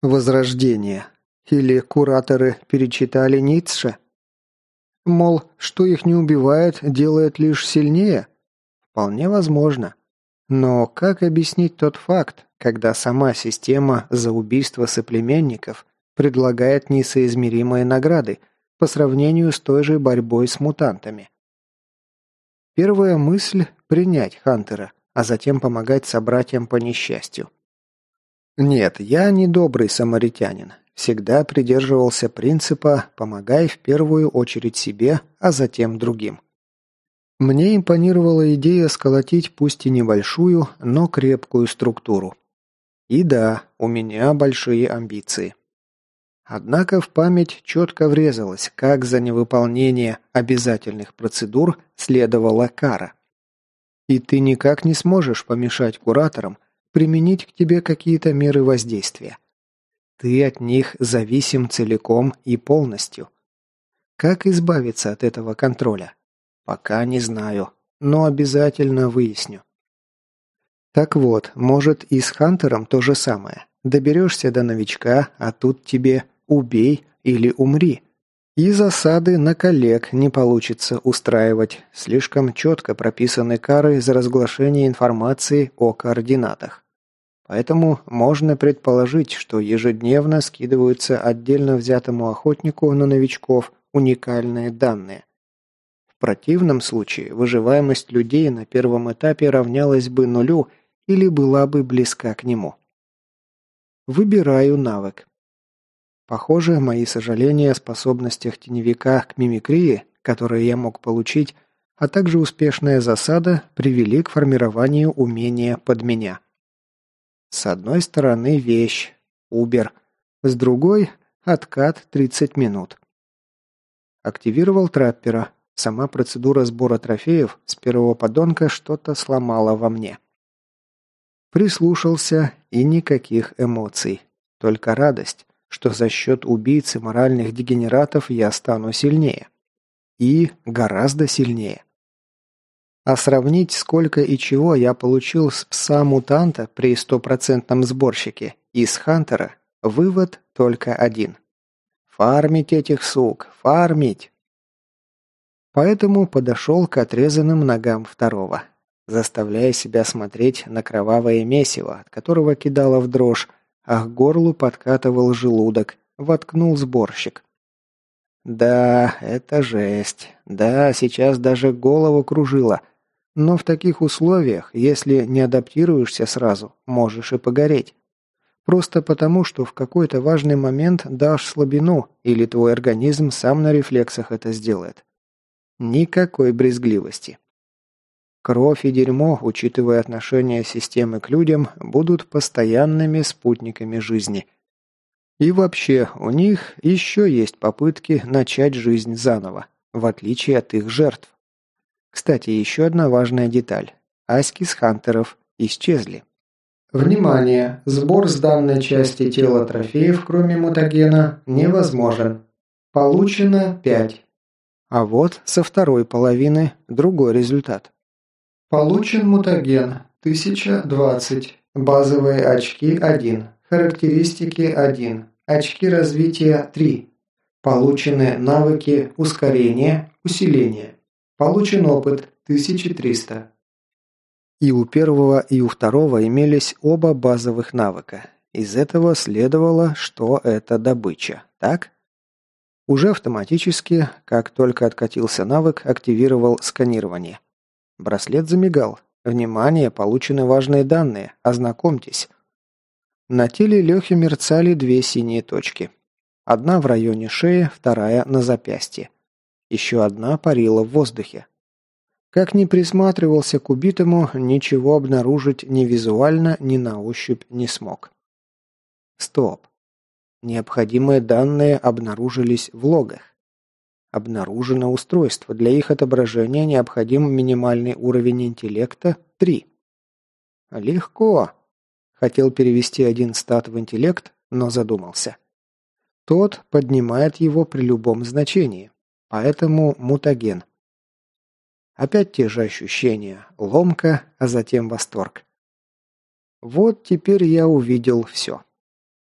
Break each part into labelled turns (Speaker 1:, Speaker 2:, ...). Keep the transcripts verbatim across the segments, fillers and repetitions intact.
Speaker 1: Возрождение. Или кураторы перечитали Ницше? Мол, что их не убивает, делает лишь сильнее? Вполне возможно. Но как объяснить тот факт, когда сама система за убийство соплеменников предлагает несоизмеримые награды по сравнению с той же борьбой с мутантами? Первая мысль – принять Хантера, а затем помогать собратьям по несчастью. Нет, я не добрый самаритянин. Всегда придерживался принципа «помогай в первую очередь себе, а затем другим». Мне импонировала идея сколотить пусть и небольшую, но крепкую структуру. И да, у меня большие амбиции. Однако в память четко врезалось, как за невыполнение обязательных процедур следовала кара. И ты никак не сможешь помешать кураторам применить к тебе какие-то меры воздействия. Ты от них зависим целиком и полностью. Как избавиться от этого контроля? Пока не знаю, но обязательно выясню. Так вот, может и с Хантером то же самое. Доберешься до новичка, а тут тебе «убей» или «умри». И засады на коллег не получится устраивать. Слишком четко прописаны кары за разглашение информации о координатах. Поэтому можно предположить, что ежедневно скидываются отдельно взятому охотнику на новичков уникальные данные. В противном случае выживаемость людей на первом этапе равнялась бы нулю или была бы близка к нему. Выбираю навык. Похоже, мои сожаления о способностях теневика к мимикрии, которые я мог получить, а также успешная засада привели к формированию умения под меня. С одной стороны вещь, Убер, с другой – откат тридцать минут. Активировал траппера. Сама процедура сбора трофеев с первого подонка что-то сломала во мне. Прислушался, и никаких эмоций. Только радость, что за счет убийцы моральных дегенератов я стану сильнее. И гораздо сильнее. А сравнить, сколько и чего я получил с пса-мутанта при стопроцентном сборщике и с Хантера, вывод только один. Фармить этих сук, фармить! Поэтому подошел к отрезанным ногам второго, заставляя себя смотреть на кровавое месиво, от которого кидало в дрожь, а к горлу подкатывал желудок, воткнул сборщик. Да, это жесть. Да, сейчас даже голову кружило. Но в таких условиях, если не адаптируешься сразу, можешь и погореть. Просто потому, что в какой-то важный момент дашь слабину, или твой организм сам на рефлексах это сделает. Никакой брезгливости. Кровь и дерьмо, учитывая отношение системы к людям, будут постоянными спутниками жизни. И вообще, у них еще есть попытки начать жизнь заново, в отличие от их жертв. Кстати, еще одна важная деталь. Аськи с Хантеров исчезли. Внимание! Сбор с данной части тела трофеев, кроме мутагена, невозможен. Получено пять. А вот со второй половины другой результат. Получен мутаген тысяча двадцать. Базовые очки один. Характеристики один. Очки развития три. Получены навыки ускорения, усиления. Получен опыт тысяча триста. И у первого, и у второго имелись оба базовых навыка. Из этого следовало, что это добыча, так? Уже автоматически, как только откатился навык, активировал сканирование. Браслет замигал. Внимание, получены важные данные, ознакомьтесь. На теле Лехи мерцали две синие точки. Одна в районе шеи, вторая на запястье. Еще одна парила в воздухе. Как ни присматривался к убитому, ничего обнаружить ни визуально, ни на ощупь не смог. Стоп. Необходимые данные обнаружились в логах. Обнаружено устройство. Для их отображения необходим минимальный уровень интеллекта три. Легко. Хотел перевести один стат в интеллект, но задумался. Тот поднимает его при любом значении. Поэтому мутаген. Опять те же ощущения. Ломка, а затем восторг. Вот теперь я увидел все.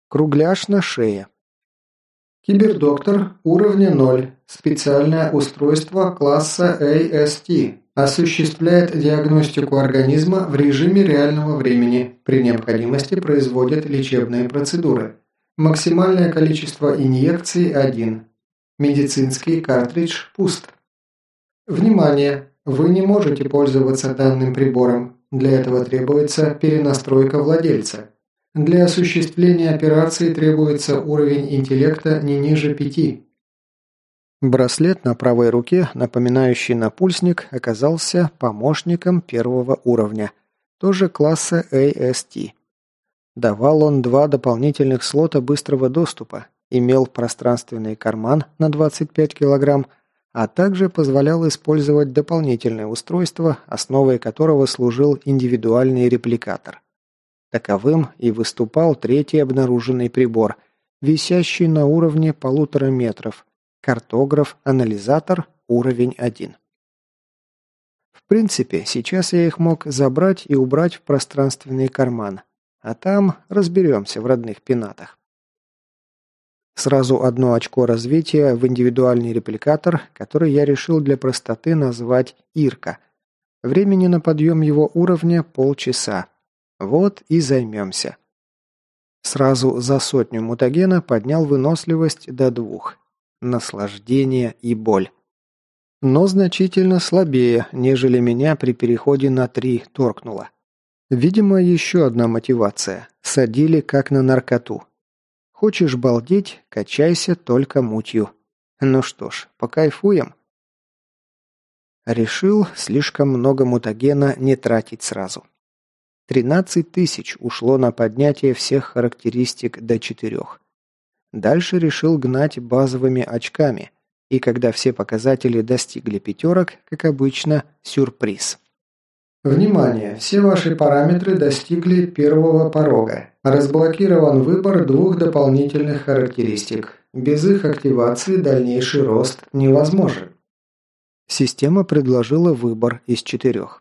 Speaker 1: Кругляш на шее. Кибердоктор уровня ноль. Специальное устройство класса эй эс ти. Осуществляет диагностику организма в режиме реального времени. При необходимости производит лечебные процедуры. Максимальное количество инъекций один. Медицинский картридж пуст. Внимание! Вы не можете пользоваться данным прибором. Для этого требуется перенастройка владельца. Для осуществления операции требуется уровень интеллекта не ниже пяти. Браслет на правой руке, напоминающий напульсник, оказался помощником первого уровня, тоже класса эй эс ти. Давал он два дополнительных слота быстрого доступа, имел пространственный карман на двадцать пять килограмм, а также позволял использовать дополнительное устройство, основой которого служил индивидуальный репликатор. Таковым и выступал третий обнаруженный прибор, висящий на уровне полутора метров, картограф-анализатор уровень один. В принципе, сейчас я их мог забрать и убрать в пространственный карман, а там разберемся в родных пенатах. Сразу одно очко развития в индивидуальный репликатор, который я решил для простоты назвать Ирка. Времени на подъем его уровня полчаса. Вот и займемся. Сразу за сотню мутагена поднял выносливость до двух. Наслаждение и боль. Но значительно слабее, нежели меня при переходе на три торкнуло. Видимо, еще одна мотивация. Садили как на наркоту. Хочешь балдеть, качайся только мутью. Ну что ж, покайфуем. Решил слишком много мутагена не тратить сразу. тринадцать тысяч ушло на поднятие всех характеристик до четырех. Дальше решил гнать базовыми очками, и когда все показатели достигли пятерок, как обычно, сюрприз. Внимание! Все ваши параметры достигли первого порога. Разблокирован выбор двух дополнительных характеристик. Без их активации дальнейший рост невозможен. Система предложила выбор из четырех.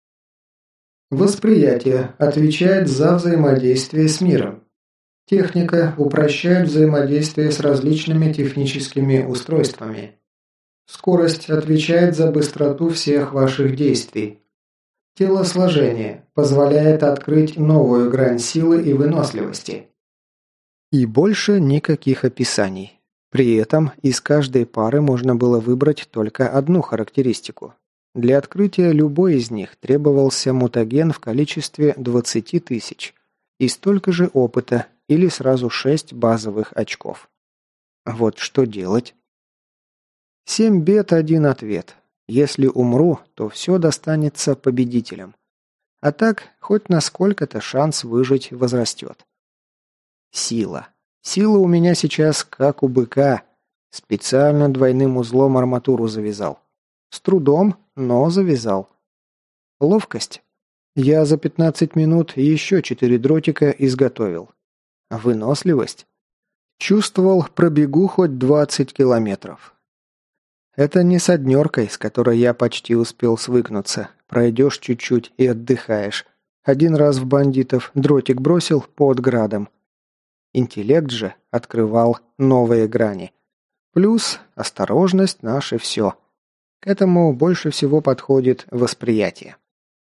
Speaker 1: Восприятие отвечает за взаимодействие с миром. Техника упрощает взаимодействие с различными техническими устройствами. Скорость отвечает за быстроту всех ваших действий. Телосложение позволяет открыть новую грань силы и выносливости. И больше никаких описаний. При этом из каждой пары можно было выбрать только одну характеристику. Для открытия любой из них требовался мутаген в количестве двадцати тысяч и столько же опыта или сразу шесть базовых очков. Вот что делать? Семь бед, один ответ. Если умру, то все достанется победителям. А так, хоть на сколько-то шанс выжить возрастет. Сила. Сила у меня сейчас как у быка. Специально двойным узлом арматуру завязал. С трудом, но завязал. Ловкость. Я за пятнадцать минут еще четыре дротика изготовил. Выносливость. Чувствовал, пробегу хоть двадцать километров. Это не с однеркой, с которой я почти успел свыкнуться. Пройдешь чуть-чуть и отдыхаешь. Один раз в бандитов дротик бросил под градом. Интеллект же открывал новые грани. Плюс осторожность наше все. К этому больше всего подходит восприятие.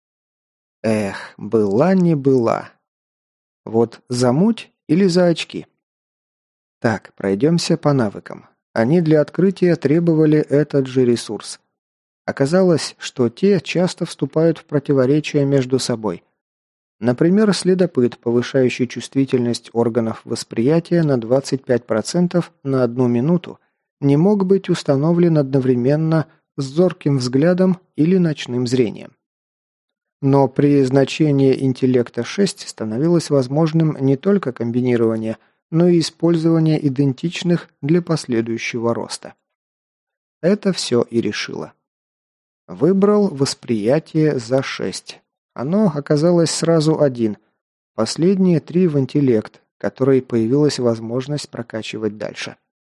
Speaker 1: Эх, была не была. Вот за муть или за очки? Так, пройдемся по навыкам. Они для открытия требовали этот же ресурс. Оказалось, что те часто вступают в противоречия между собой. Например, следопыт, повышающий чувствительность органов восприятия на двадцать пять процентов на одну минуту, не мог быть установлен одновременно с зорким взглядом или ночным зрением. Но при значении интеллекта шесть становилось возможным не только комбинирование, но и использование идентичных для последующего роста. Это все и решило. Выбрал восприятие за шесть. Оно оказалось сразу один. Последние три в интеллект, который появилась возможность прокачивать дальше.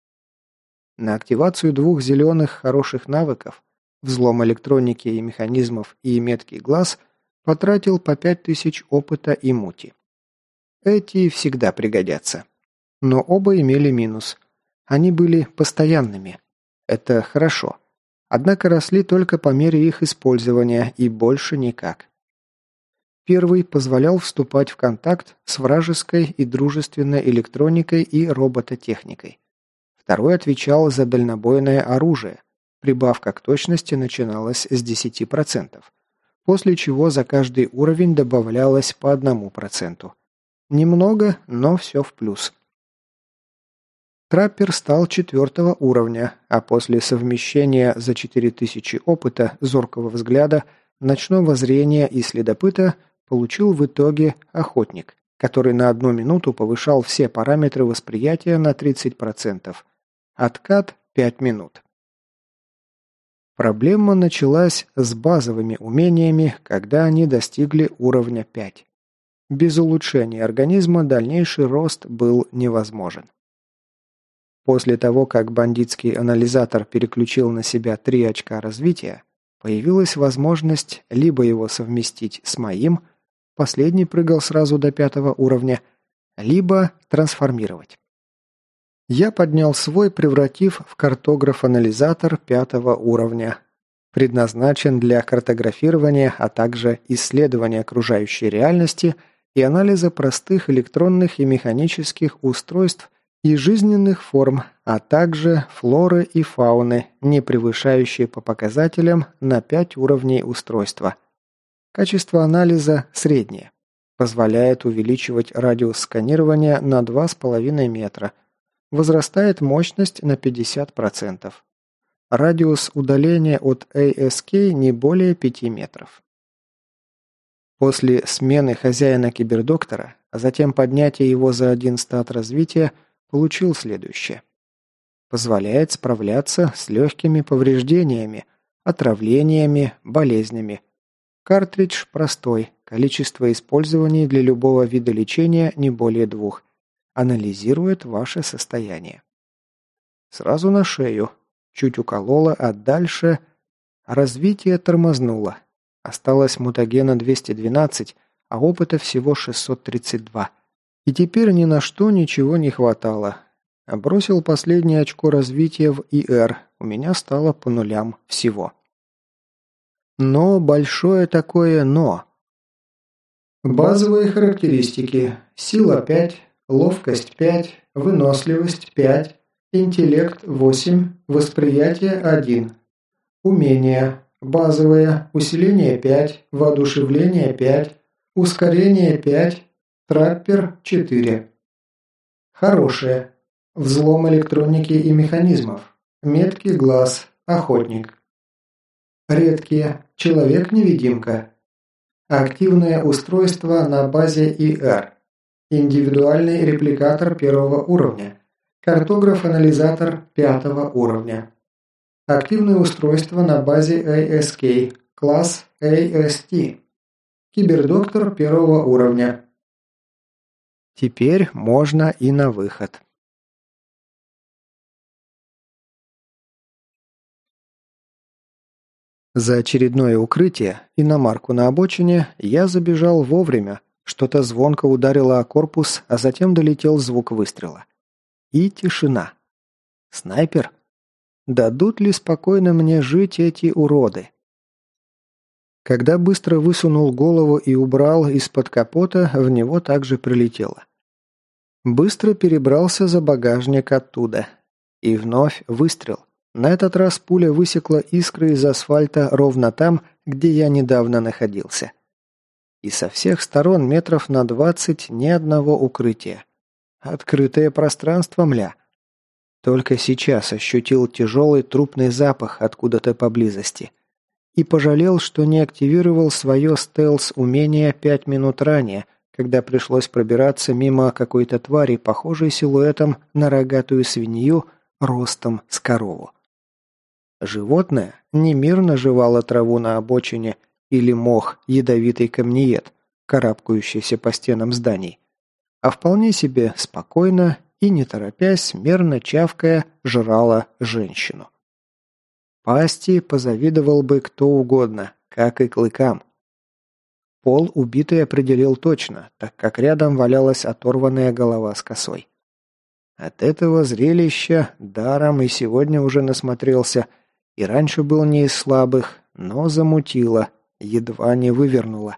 Speaker 1: На активацию двух зеленых хороших навыков, взлом электроники и механизмов и меткий глаз, потратил по пять тысяч опыта и мути. Эти всегда пригодятся. Но оба имели минус. Они были постоянными. Это хорошо. Однако росли только по мере их использования и больше никак. Первый позволял вступать в контакт с вражеской и дружественной электроникой и робототехникой. Второй отвечал за дальнобойное оружие. Прибавка к точности начиналась с десяти процентов, после чего за каждый уровень добавлялось по одному проценту. Немного, но все в плюс. Траппер стал четвертого уровня, а после совмещения за четыре тысячи опыта, зоркого взгляда, ночного зрения и следопыта получил в итоге охотник, который на одну минуту повышал все параметры восприятия на тридцать процентов. Откат – пять минут. Проблема началась с базовыми умениями, когда они достигли уровня пять. Без улучшения организма дальнейший рост был невозможен. После того, как бандитский анализатор переключил на себя три очка развития, появилась возможность либо его совместить с моим, последний прыгал сразу до пятого уровня, либо трансформировать. Я поднял свой, превратив в картограф-анализатор пятого уровня. Предназначен для картографирования, а также исследования окружающей реальности и анализа простых электронных и механических устройств и жизненных форм, а также флоры и фауны, не превышающие по показателям на пять уровней устройства. Качество анализа среднее. Позволяет увеличивать радиус сканирования на два с половиной метра. Возрастает мощность на пятьдесят процентов. Радиус удаления от эй эс кей не более пяти метров. После смены хозяина кибердоктора, а затем поднятия его за один стат развития, получил следующее. Позволяет справляться с легкими повреждениями, отравлениями, болезнями. Картридж простой, количество использований для любого вида лечения не более двух. Анализирует ваше состояние. Сразу на шею. Чуть уколола, а дальше... Развитие тормознуло. Осталось мутагена двести двенадцать, а опыта всего шестьсот тридцать два. И теперь ни на что ничего не хватало. Бросил последнее очко развития в и эр. У меня стало по нулям всего. Но большое такое «но». Базовые характеристики. Сила пять, ловкость пять, выносливость пять, интеллект восемь, восприятие один. Умения. Базовые. Усиление пять, воодушевление пять, ускорение пять, траппер четыре. Хорошие. Взлом электроники и механизмов. Меткий глаз. Охотник. Редкие. Человек-невидимка. Активное устройство на базе и эр. Индивидуальный репликатор первого уровня. Картограф-анализатор пятого уровня. Активное устройство на базе эй эс кей. Класс эй эс ти. Кибердоктор первого уровня. Теперь можно и на выход. За очередное укрытие, иномарку на обочине, я забежал вовремя. Что-то звонко ударило о корпус, а затем долетел звук выстрела. И тишина. Снайпер? Дадут ли спокойно мне жить эти уроды? Когда быстро высунул голову и убрал из-под капота, в него также прилетело. Быстро перебрался за багажник оттуда. И вновь выстрел. На этот раз пуля высекла искры из асфальта ровно там, где я недавно находился. И со всех сторон метров на двадцать ни одного укрытия. Открытое пространство, мля. Только сейчас ощутил тяжелый трупный запах откуда-то поблизости. И пожалел, что не активировал свое стелс-умение пять минут ранее, когда пришлось пробираться мимо какой-то твари, похожей силуэтом на рогатую свинью, ростом с корову. Животное немирно жевало траву на обочине или мох, ядовитый камнеед, карабкающийся по стенам зданий, а вполне себе спокойно и, не торопясь, мерно чавкая, жрало женщину. Пасти позавидовал бы кто угодно, как и клыкам. Пол убитый определил точно, так как рядом валялась оторванная голова с косой. От этого зрелища даром и сегодня уже насмотрелся, и раньше был не из слабых, но замутило, едва не вывернуло.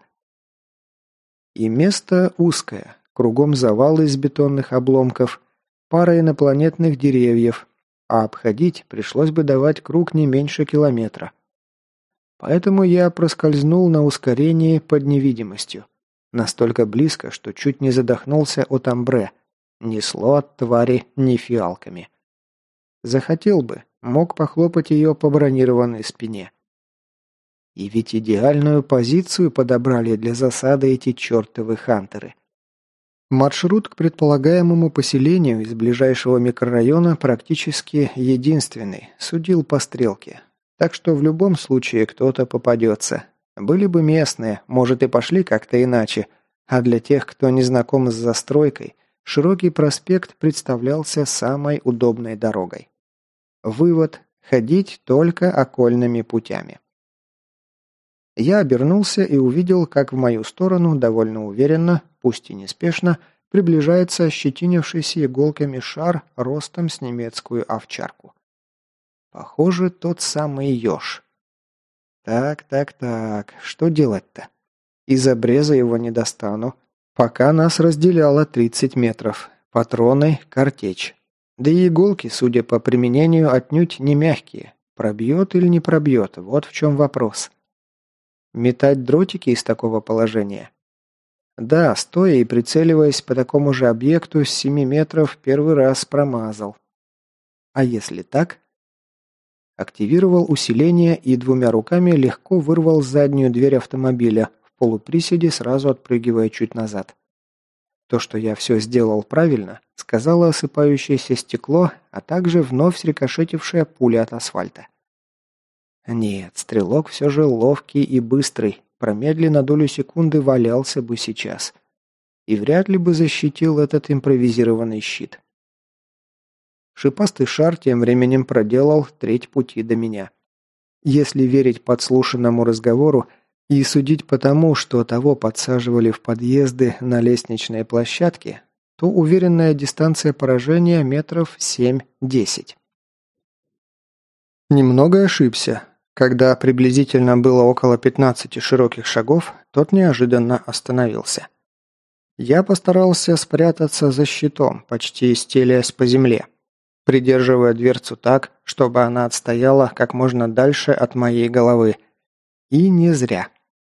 Speaker 1: И место узкое, кругом завалы из бетонных обломков, пара инопланетных деревьев, а обходить пришлось бы давать круг не меньше километра. Поэтому я проскользнул на ускорении под невидимостью. Настолько близко, что чуть не задохнулся от амбре. Несло от твари не фиалками. Захотел бы, мог похлопать ее по бронированной спине. И ведь идеальную позицию подобрали для засады эти чертовы хантеры. Маршрут к предполагаемому поселению из ближайшего микрорайона практически единственный, судил по стрелке. Так что в любом случае кто-то попадется. Были бы местные, может и пошли как-то иначе, а для тех, кто не знаком с застройкой, широкий проспект представлялся самой удобной дорогой. Вывод – ходить только окольными путями. Я обернулся и увидел, как в мою сторону довольно уверенно, пусть и неспешно, приближается ощетинившийся иголками шар ростом с немецкую овчарку. Похоже, тот самый еж. Так, так, так, что делать-то? Из обреза его не достану. Пока нас разделяло тридцать метров. Патроны, картечь. Да и иголки, судя по применению, отнюдь не мягкие. Пробьет или не пробьет, вот в чем вопрос. Метать дротики из такого положения? Да, стоя и прицеливаясь по такому же объекту с семи метров, первый раз промазал. А если так? Активировал усиление и двумя руками легко вырвал заднюю дверь автомобиля, в полуприседе сразу отпрыгивая чуть назад. То, что я все сделал правильно, сказала осыпающееся стекло, а также вновь срикошетившая пуля от асфальта. Нет, стрелок все же ловкий и быстрый, промедли на долю секунды валялся бы сейчас. И вряд ли бы защитил этот импровизированный щит. Шипастый шар тем временем проделал треть пути до меня. Если верить подслушанному разговору и судить по тому, что того подсаживали в подъезды на лестничные площадки, то уверенная дистанция поражения метров семь-десять. Немного ошибся. Когда приблизительно было около пятнадцати широких шагов, тот неожиданно остановился. Я постарался спрятаться за щитом, почти стелясь по земле, придерживая дверцу так, чтобы она отстояла как можно дальше от моей головы. И не зря.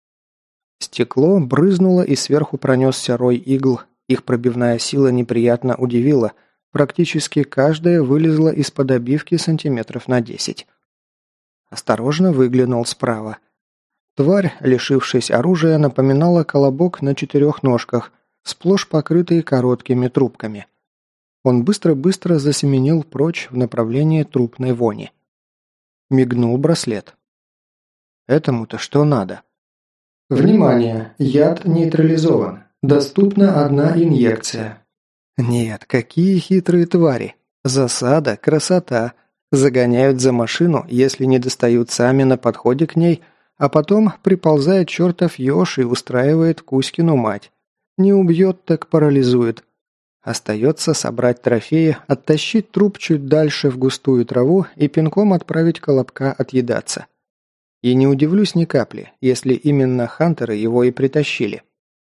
Speaker 1: Стекло брызнуло и сверху пронесся рой игл, их пробивная сила неприятно удивила, практически каждая вылезла из-под обивки сантиметров на десять. Осторожно выглянул справа. Тварь, лишившись оружия, напоминала колобок на четырех ножках, сплошь покрытый короткими трубками. Он быстро-быстро засеменил прочь в направлении трупной вони. Мигнул браслет. Этому-то что надо? Внимание! Яд нейтрализован. Доступна одна инъекция. Нет, какие хитрые твари. Засада, красота. Загоняют за машину, если не достают сами на подходе к ней, а потом приползает чертов еж и устраивает Кузькину мать. Не убьет, так парализует. Остается собрать трофеи, оттащить труп чуть дальше в густую траву и пинком отправить колобка отъедаться. И не удивлюсь ни капли, если именно хантеры его и притащили.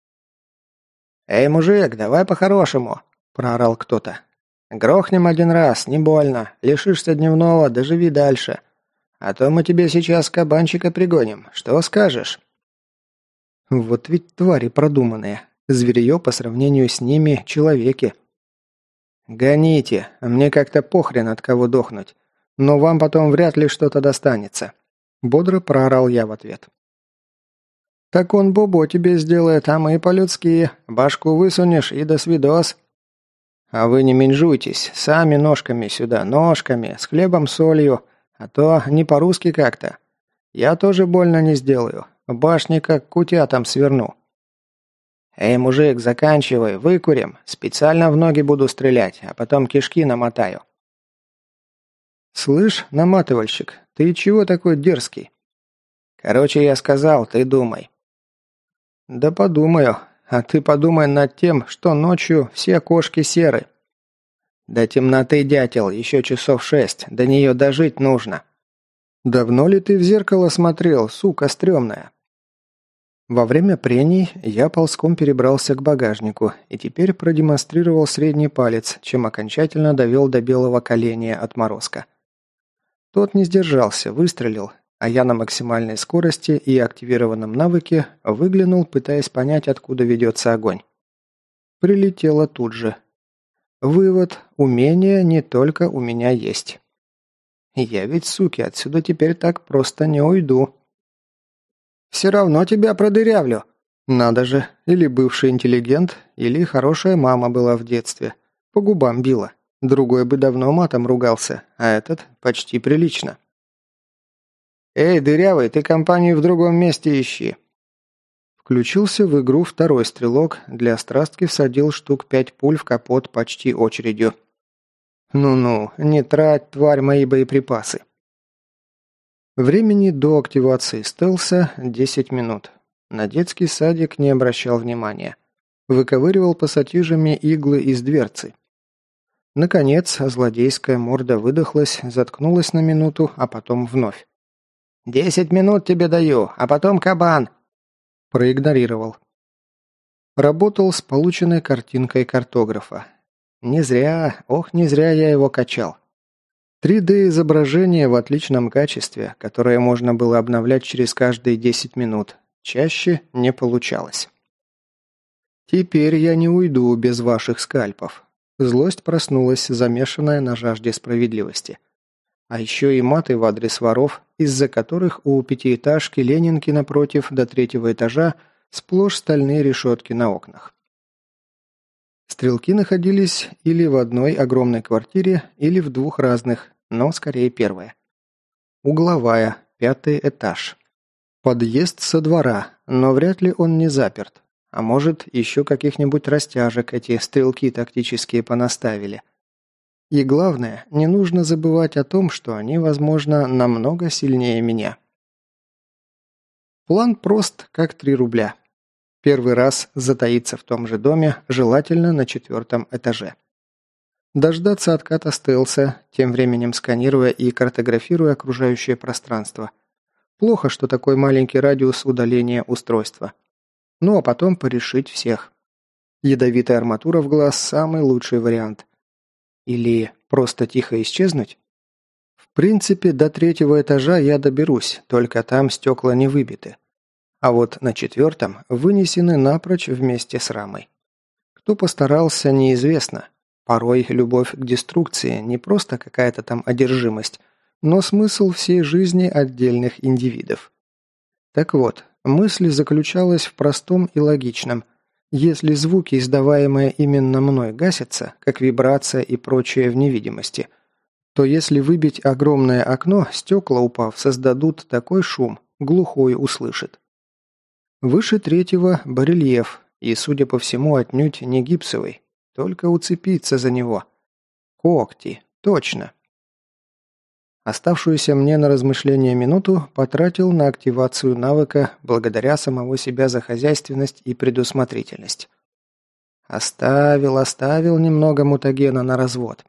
Speaker 1: «Эй, мужик, давай по-хорошему!» – проорал кто-то. «Грохнем один раз, не больно. Лишишься дневного, доживи дальше. А то мы тебе сейчас кабанчика пригоним. Что скажешь?» Вот ведь твари продуманные. Зверье по сравнению с ними – человеки. «Гоните, мне как-то похрен от кого дохнуть. Но вам потом вряд ли что-то достанется», – бодро проорал я в ответ. «Так он бобо тебе сделает, а мы по-людски. Башку высунешь и до свидос». «А вы не менжуйтесь, сами ножками сюда, ножками, с хлебом-солью, а то не по-русски как-то. Я тоже больно не сделаю, башни как кутятам сверну». «Эй, мужик, заканчивай, выкурим, специально в ноги буду стрелять, а потом кишки намотаю». «Слышь, наматывальщик, ты чего такой дерзкий?» «Короче, я сказал, ты думай». «Да подумаю. А ты подумай над тем, что ночью все кошки серы». «До темноты, дятел, еще часов шесть, до нее дожить нужно». «Давно ли ты в зеркало смотрел, сука стрёмная?» Во время прений я ползком перебрался к багажнику и теперь продемонстрировал средний палец, чем окончательно довел до белого коленя отморозка. Тот не сдержался, выстрелил, а я на максимальной скорости и активированном навыке выглянул, пытаясь понять, откуда ведется огонь. Прилетело тут же. Вывод: умение не только у меня есть. Я ведь, суки, отсюда теперь так просто не уйду. «Все равно тебя продырявлю». Надо же, или бывший интеллигент, или хорошая мама была в детстве. По губам била. Другой бы давно матом ругался, а этот почти прилично. «Эй, дырявый, ты компанию в другом месте ищи». Включился в игру второй стрелок, для страстки всадил штук пять пуль в капот почти очередью. «Ну-ну, не трать, тварь, мои боеприпасы». Времени до активации стелса десять минут. На детский садик не обращал внимания. Выковыривал пассатижами иглы из дверцы. Наконец, злодейская морда выдохлась, заткнулась на минуту, а потом вновь. «Десять минут тебе даю, а потом кабан!» Проигнорировал. Работал с полученной картинкой картографа. Не зря, ох, не зря я его качал. три дэ изображение в отличном качестве, которое можно было обновлять через каждые десять минут. Чаще не получалось. Теперь я не уйду без ваших скальпов. Злость проснулась, замешанная на жажде справедливости. А еще и маты в адрес воров, из-за которых у пятиэтажки Ленинки напротив до третьего этажа сплошь стальные решетки на окнах. Стрелки находились или в одной огромной квартире, или в двух разных, но скорее первая. Угловая, пятый этаж. Подъезд со двора, но вряд ли он не заперт. А может, еще каких-нибудь растяжек эти стрелки тактические понаставили. И главное, не нужно забывать о том, что они, возможно, намного сильнее меня. План прост, как три рубля. Первый раз затаиться в том же доме, желательно на четвертом этаже. Дождаться отката стелса, тем временем сканируя и картографируя окружающее пространство. Плохо, что такой маленький радиус удаления устройства. Ну а потом порешить всех. Ядовитая арматура в глаз – самый лучший вариант. Или просто тихо исчезнуть? В принципе, до третьего этажа я доберусь, только там стекла не выбиты. А вот на четвертом вынесены напрочь вместе с рамой. Кто постарался, неизвестно. Порой любовь к деструкции не просто какая-то там одержимость, но смысл всей жизни отдельных индивидов. Так вот, мысль заключалась в простом и логичном. Если звуки, издаваемые именно мной, гасятся, как вибрация и прочее в невидимости, то если выбить огромное окно, стекла, упав, создадут такой шум, глухой услышит. Выше третьего барельеф, и, судя по всему, отнюдь не гипсовый, только уцепиться за него. Когти, точно. Оставшуюся мне на размышление минуту потратил на активацию навыка благодаря самого себя за хозяйственность и предусмотрительность. Оставил, оставил немного мутагена на развод.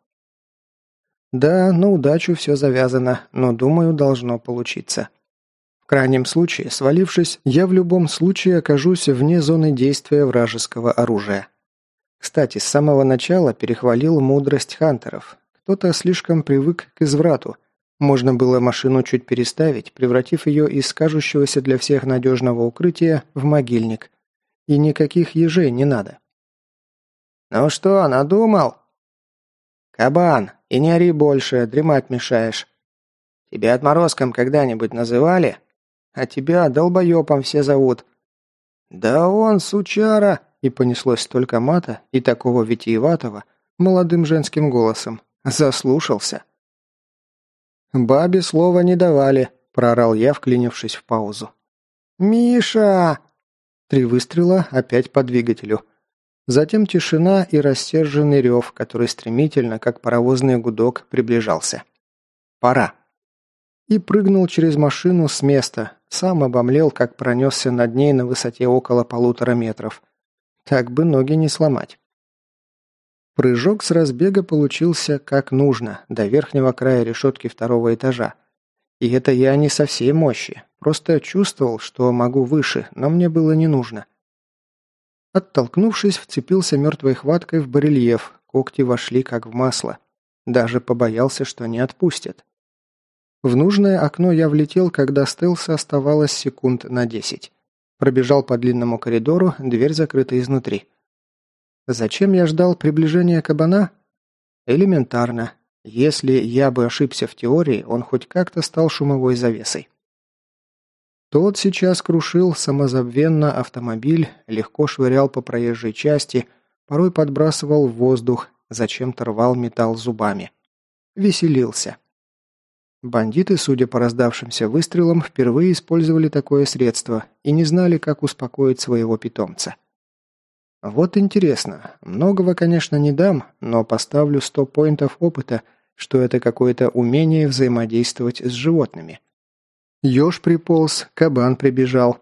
Speaker 1: Да, на удачу все завязано, но, думаю, должно получиться. В крайнем случае, свалившись, я в любом случае окажусь вне зоны действия вражеского оружия. Кстати, с самого начала перехвалил мудрость хантеров. Кто-то слишком привык к изврату. Можно было машину чуть переставить, превратив ее из кажущегося для всех надежного укрытия в могильник. И никаких ежей не надо. «Ну что, надумал?» «Кабан, и не ори больше, дремать мешаешь. Тебя отморозком когда-нибудь называли? А тебя долбоебом все зовут». «Да он, сучара!» И понеслось столько мата и такого витиеватого, молодым женским голосом. Заслушался. «Бабе слова не давали», – проорал я, вклинившись в паузу. «Миша!» Три выстрела опять по двигателю. Затем тишина и рассерженный рев, который стремительно, как паровозный гудок, приближался. «Пора!» И прыгнул через машину с места, сам обомлел, как пронесся над ней на высоте около полутора метров. Так бы ноги не сломать. Прыжок с разбега получился как нужно, до верхнего края решетки второго этажа. И это я не со всей мощи, просто чувствовал, что могу выше, но мне было не нужно. Оттолкнувшись, вцепился мертвой хваткой в барельеф, когти вошли как в масло. Даже побоялся, что не отпустят. В нужное окно я влетел, когда стелса оставалось секунд на десять. Пробежал по длинному коридору, дверь закрыта изнутри. Зачем я ждал приближения кабана? Элементарно. Если я бы ошибся в теории, он хоть как-то стал шумовой завесой. Тот сейчас крушил самозабвенно автомобиль, легко швырял по проезжей части, порой подбрасывал в воздух, зачем-то рвал металл зубами. Веселился. Бандиты, судя по раздавшимся выстрелам, впервые использовали такое средство и не знали, как успокоить своего питомца. Вот интересно, многого, конечно, не дам, но поставлю сто поинтов опыта, что это какое-то умение взаимодействовать с животными. Ёж приполз, кабан прибежал.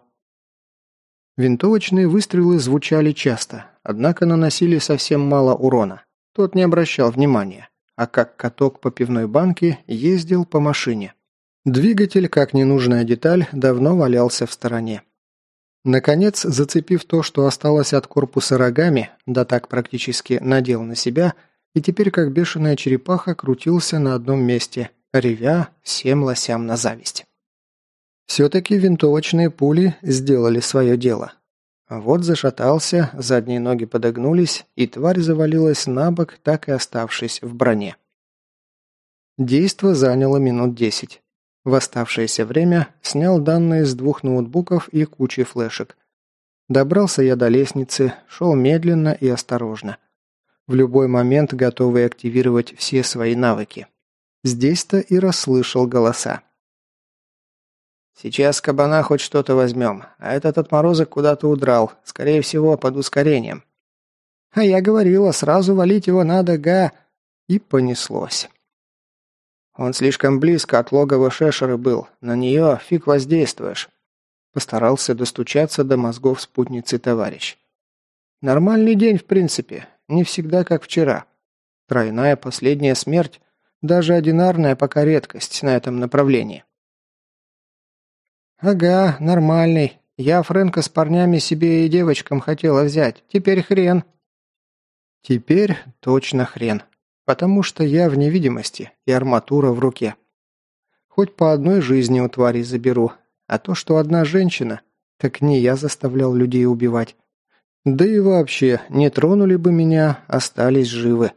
Speaker 1: Винтовочные выстрелы звучали часто, однако наносили совсем мало урона. Тот не обращал внимания, а как каток по пивной банке ездил по машине. Двигатель, как ненужная деталь, давно валялся в стороне. Наконец, зацепив то, что осталось от корпуса рогами, да так практически надел на себя, и теперь как бешеная черепаха крутился на одном месте, ревя всем лосям на зависть. Все-таки винтовочные пули сделали свое дело. Вот зашатался, задние ноги подогнулись, и тварь завалилась на бок, так и оставшись в броне. Действо заняло минут десять. В оставшееся время снял данные с двух ноутбуков и кучи флешек. Добрался я до лестницы, шел медленно и осторожно. В любой момент готовый активировать все свои навыки. Здесь-то и расслышал голоса. «Сейчас кабана хоть что-то возьмем, а этот отморозок куда-то удрал, скорее всего, под ускорением». «А я говорила, сразу валить его надо, га...» И понеслось. «Он слишком близко от логова Шешеры был, на нее фиг воздействуешь». Постарался достучаться до мозгов спутницы товарищ. «Нормальный день, в принципе, не всегда как вчера. Тройная последняя смерть, даже одинарная пока редкость на этом направлении». «Ага, нормальный. Я Фрэнка с парнями себе и девочкам хотела взять. Теперь хрен». «Теперь точно хрен. Потому что я в невидимости и арматура в руке. Хоть по одной жизни у тварей заберу, а то, что одна женщина, так не я заставлял людей убивать. Да и вообще, не тронули бы меня, остались живы».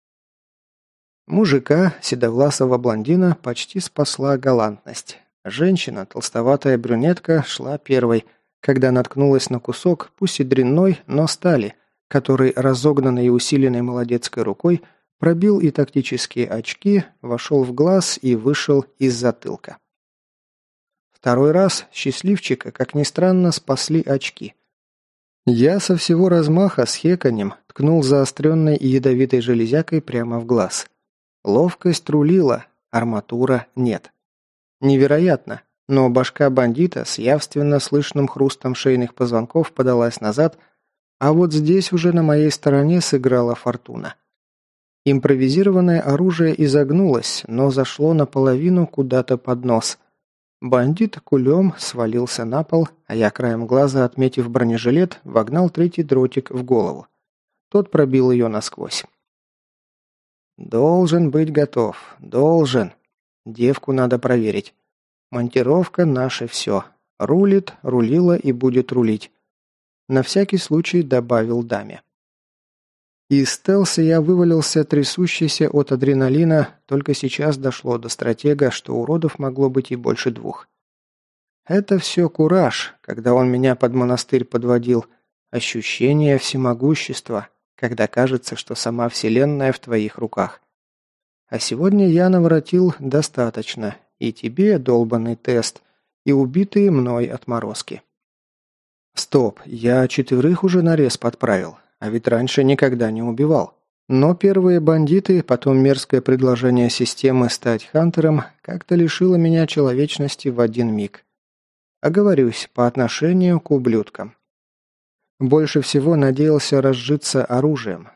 Speaker 1: Мужика, седовласого блондина, почти спасла галантность. Женщина, толстоватая брюнетка, шла первой, когда наткнулась на кусок, пусть и дрянной, но стали, который, разогнанной и усиленной молодецкой рукой, пробил и тактические очки, вошел в глаз и вышел из затылка. Второй раз счастливчика, как ни странно, спасли очки. Я со всего размаха с хеканем ткнул заостренной и ядовитой железякой прямо в глаз. Ловкость рулила, арматура нет. Невероятно, но башка бандита с явственно слышным хрустом шейных позвонков подалась назад, а вот здесь уже на моей стороне сыграла фортуна. Импровизированное оружие изогнулось, но зашло наполовину куда-то под нос. Бандит кулем свалился на пол, а я краем глаза, отметив бронежилет, вогнал третий дротик в голову. Тот пробил ее насквозь. «Должен быть готов. Должен. Девку надо проверить. Монтировка – наше все. Рулит, рулила и будет рулить». На всякий случай добавил даме. Из стелса я вывалился трясущийся от адреналина, только сейчас дошло до стратега, что уродов могло быть и больше двух. Это все кураж, когда он меня под монастырь подводил, ощущение всемогущества, когда кажется, что сама вселенная в твоих руках. А сегодня я наворотил достаточно, и тебе долбанный тест, и убитые мной отморозки. Стоп, я четверых уже нарез подправил, а ведь раньше никогда не убивал. Но первые бандиты, потом мерзкое предложение системы стать хантером как-то лишило меня человечности в один миг. Оговорюсь, по отношению к ублюдкам. Больше всего надеялся разжиться оружием,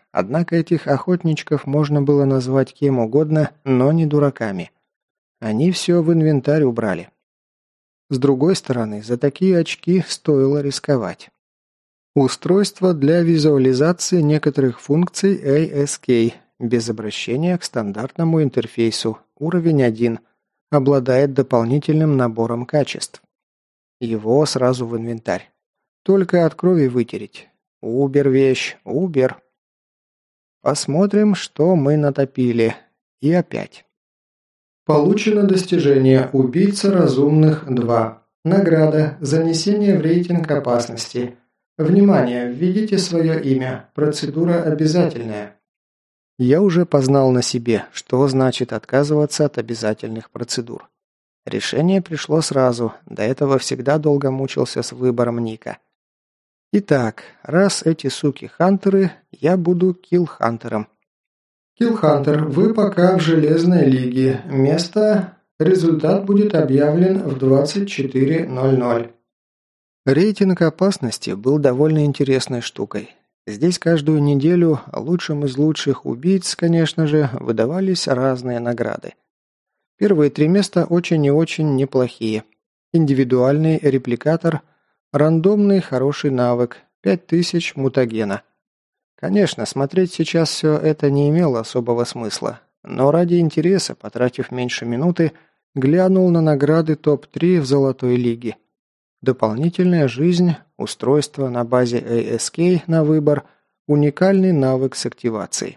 Speaker 1: однако этих охотничков можно было назвать кем угодно, но не дураками. Они все в инвентарь убрали. С другой стороны, за такие очки стоило рисковать. Устройство для визуализации некоторых функций эй эс кей, без обращения к стандартному интерфейсу, уровень один, обладает дополнительным набором качеств. Его сразу в инвентарь. Только от крови вытереть. Убер вещь, убер. Посмотрим, что мы натопили. И опять. Получено достижение «Убийца разумных два». Награда «Занесение в рейтинг опасности». Внимание, введите свое имя. Процедура обязательная. Я уже познал на себе, что значит отказываться от обязательных процедур. Решение пришло сразу, до этого всегда долго мучился с выбором ника. Итак, раз эти суки хантеры, я буду килл-хантером. Килл-хантер, вы пока в Железной Лиге. Место... Результат будет объявлен в двадцать четыре ноль ноль. Рейтинг опасности был довольно интересной штукой. Здесь каждую неделю лучшим из лучших убийц, конечно же, выдавались разные награды. Первые три места очень и очень неплохие. Индивидуальный репликатор, рандомный хороший навык, пять тысяч мутагена. Конечно, смотреть сейчас все это не имело особого смысла, но ради интереса, потратив меньше минуты, глянул на награды топ три в Золотой Лиге. Дополнительная жизнь, устройство на базе эй эс кей на выбор, уникальный навык с активацией.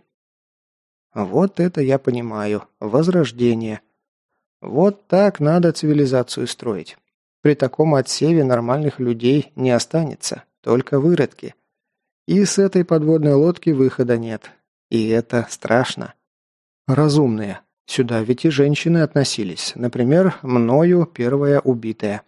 Speaker 1: Вот это я понимаю. Возрождение. Вот так надо цивилизацию строить. При таком отсеве нормальных людей не останется, только выродки. И с этой подводной лодки выхода нет. И это страшно. Разумные. Сюда ведь и женщины относились. Например, мною первая убитая.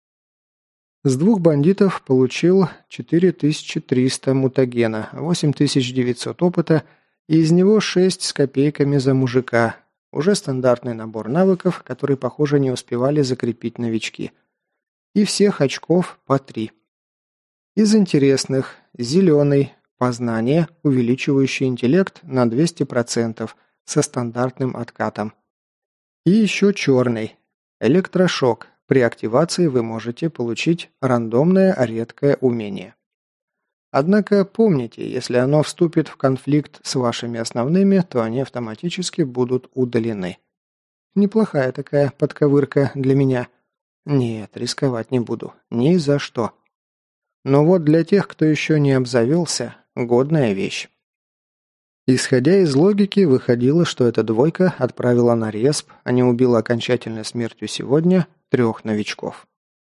Speaker 1: С двух бандитов получил четыре тысячи триста мутагена, восемь тысяч девятьсот опыта, и из него шесть с копейками за мужика. Уже стандартный набор навыков, который, похоже, не успевали закрепить новички. И всех очков по три. Из интересных – зеленый, познание, увеличивающий интеллект на двести процентов – со стандартным откатом. И еще черный. Электрошок. При активации вы можете получить рандомное редкое умение. Однако помните, если оно вступит в конфликт с вашими основными, то они автоматически будут удалены. Неплохая такая подковырка для меня. Нет, рисковать не буду. Ни за что. Но вот для тех, кто еще не обзавелся, годная вещь. Исходя из логики, выходило, что эта двойка отправила на респ, а не убила окончательной смертью сегодня трех новичков.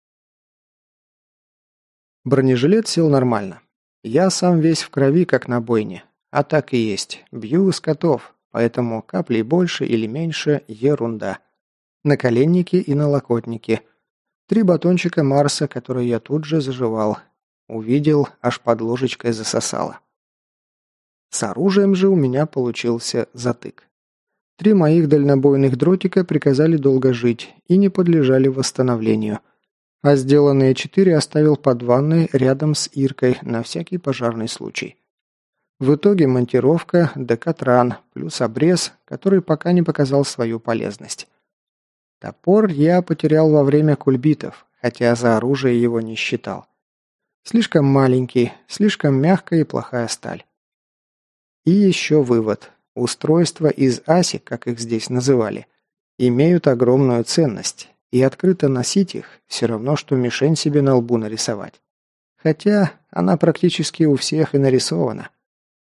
Speaker 1: Бронежилет сел нормально. Я сам весь в крови, как на бойне. А так и есть. Бью из котов, поэтому каплей больше или меньше – ерунда. Наколенники и налокотники. Три батончика Марса, которые я тут же заживал. Увидел, аж под ложечкой засосало. С оружием же у меня получился затык. Три моих дальнобойных дротика приказали долго жить и не подлежали восстановлению. А сделанные четыре оставил под ванной рядом с Иркой на всякий пожарный случай. В итоге монтировка, декатран, плюс обрез, который пока не показал свою полезность. Топор я потерял во время кульбитов, хотя за оружие его не считал. Слишком маленький, слишком мягкая и плохая сталь. И еще вывод. Устройства из АСИК, как их здесь называли, имеют огромную ценность, и открыто носить их все равно, что мишень себе на лбу нарисовать. Хотя она практически у всех и нарисована.